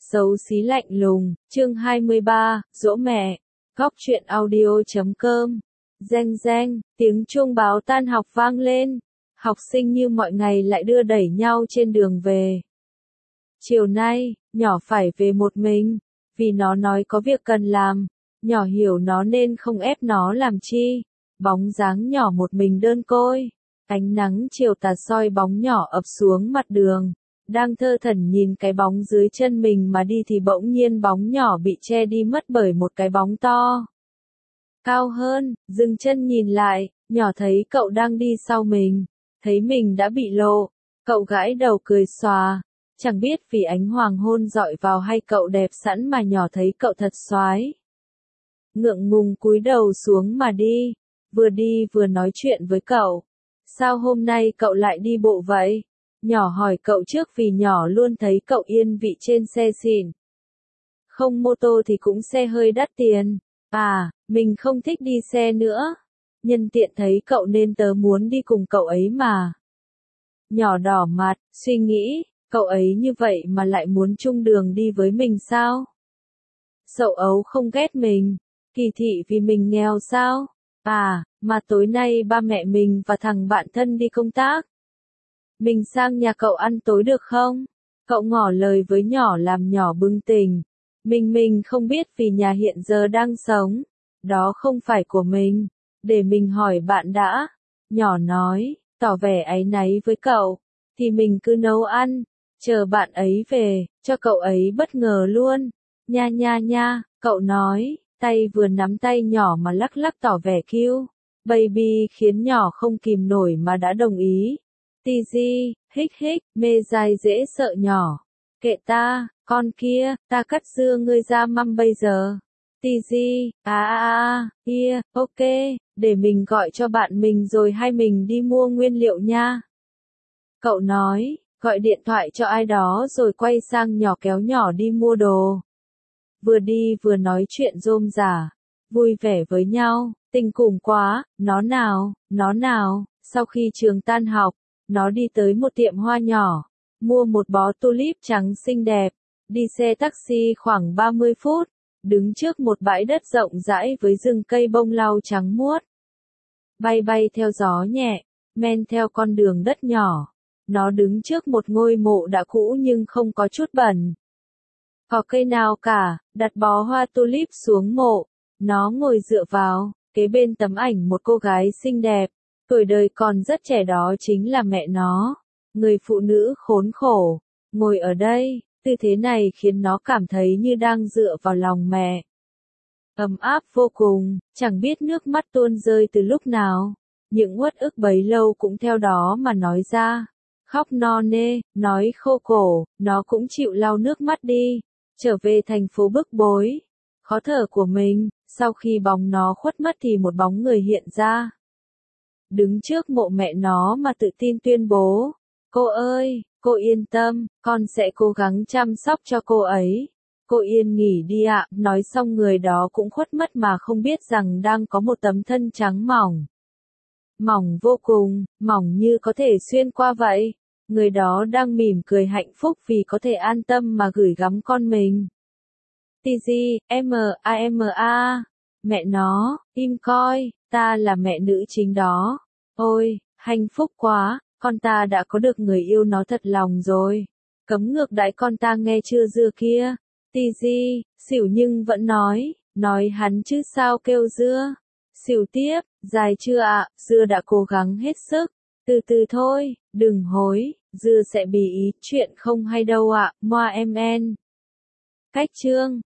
Xấu xí lạnh lùng, chương 23, dỗ mẹ. Góc truyện audio.com. Reng reng, tiếng chuông báo tan học vang lên. Học sinh như mọi ngày lại đưa đẩy nhau trên đường về. Chiều nay, nhỏ phải về một mình, vì nó nói có việc cần làm. Nhỏ hiểu nó nên không ép nó làm chi. Bóng dáng nhỏ một mình đơn côi. Ánh nắng chiều tà soi bóng nhỏ ập xuống mặt đường. Đang thơ thẩn nhìn cái bóng dưới chân mình mà đi thì bỗng nhiên bóng nhỏ bị che đi mất bởi một cái bóng to. Cao hơn, dừng chân nhìn lại, nhỏ thấy cậu đang đi sau mình. Thấy mình đã bị lộ. Cậu gãi đầu cười xòa. Chẳng biết vì ánh hoàng hôn dọi vào hay cậu đẹp sẵn mà nhỏ thấy cậu thật xoái. Ngượng ngùng cúi đầu xuống mà đi vừa nói chuyện với cậu. Sao hôm nay cậu lại đi bộ vậy? Nhỏ hỏi cậu trước vì nhỏ luôn thấy cậu yên vị trên xe xịn. Không mô tô thì cũng xe hơi đắt tiền. À, mình không thích đi xe nữa. Nhân tiện thấy cậu nên tớ muốn đi cùng cậu ấy mà. Nhỏ đỏ mặt, suy nghĩ, cậu ấy như vậy mà lại muốn chung đường đi với mình sao? Dậu ấu không ghét mình, kỳ thị vì mình nghèo sao? À, mà tối nay ba mẹ mình và thằng bạn thân đi công tác. Mình sang nhà cậu ăn tối được không? Cậu ngỏ lời với nhỏ làm nhỏ bừng tỉnh. Mình không biết vì nhà hiện giờ đang sống. Đó không phải của mình. Để mình hỏi bạn đã. Nhỏ nói, tỏ vẻ áy náy với cậu. Thì mình cứ nấu ăn. Chờ bạn ấy về, cho cậu ấy bất ngờ luôn. Nha, cậu nói, tay vừa nắm tay nhỏ mà lắc lắc tỏ vẻ cute. Baby khiến nhỏ không kìm nổi mà đã đồng ý. Tz, hích, mê dai dễ sợ nhỏ. Kệ ta, con kia, ta cắt dưa ngươi ra mâm bây giờ. Tz, ok, để mình gọi cho bạn mình rồi hai mình đi mua nguyên liệu nha. Cậu nói, gọi điện thoại cho ai đó rồi quay sang nhỏ kéo nhỏ đi mua đồ. Vừa đi vừa nói chuyện rôm rả, vui vẻ với nhau, tình cùng quá, nó nào, sau khi trường tan học. Nó đi tới một tiệm hoa nhỏ, mua một bó tulip trắng xinh đẹp, đi xe taxi khoảng 30 phút, đứng trước một bãi đất rộng rãi với rừng cây bông lau trắng muốt. Bay theo gió nhẹ, men theo con đường đất nhỏ, nó đứng trước một ngôi mộ đã cũ nhưng không có chút bẩn. Có cây nào cả, đặt bó hoa tulip xuống mộ, nó ngồi dựa vào, kế bên tấm ảnh một cô gái xinh đẹp. Tuổi đời còn rất trẻ đó chính là mẹ nó. Người phụ nữ khốn khổ. Ngồi ở đây, tư thế này khiến nó cảm thấy như đang dựa vào lòng mẹ. Ấm áp vô cùng, chẳng biết nước mắt tuôn rơi từ lúc nào. Những uất ức bấy lâu cũng theo đó mà nói ra. Khóc no nê, nói khô cổ, nó cũng chịu lau nước mắt đi. Trở về thành phố bức bối. Khó thở của mình, sau khi bóng nó khuất mất thì một bóng người hiện ra. Đứng trước mộ mẹ nó mà tự tin tuyên bố, cô ơi, cô yên tâm, con sẽ cố gắng chăm sóc cho cô ấy. Cô yên nghỉ đi ạ. Nói xong người đó cũng khuất mất mà không biết rằng đang có một tấm thân trắng mỏng. Mỏng vô cùng, mỏng như có thể xuyên qua vậy. Người đó đang mỉm cười hạnh phúc vì có thể an tâm mà gửi gắm con mình. Tz, ma. Mẹ nó, im coi, ta là mẹ nữ chính đó. Ôi, hạnh phúc quá, con ta đã có được người yêu nó thật lòng rồi. Cấm ngược đãi con ta nghe chưa dưa kia. Tz, xỉu nhưng vẫn nói hắn chứ sao kêu dưa. Xỉu tiếp, dài chưa ạ, dưa đã cố gắng hết sức. Từ từ thôi, đừng hối, dưa sẽ bị ý, chuyện không hay đâu ạ, moa em en. Cách chương.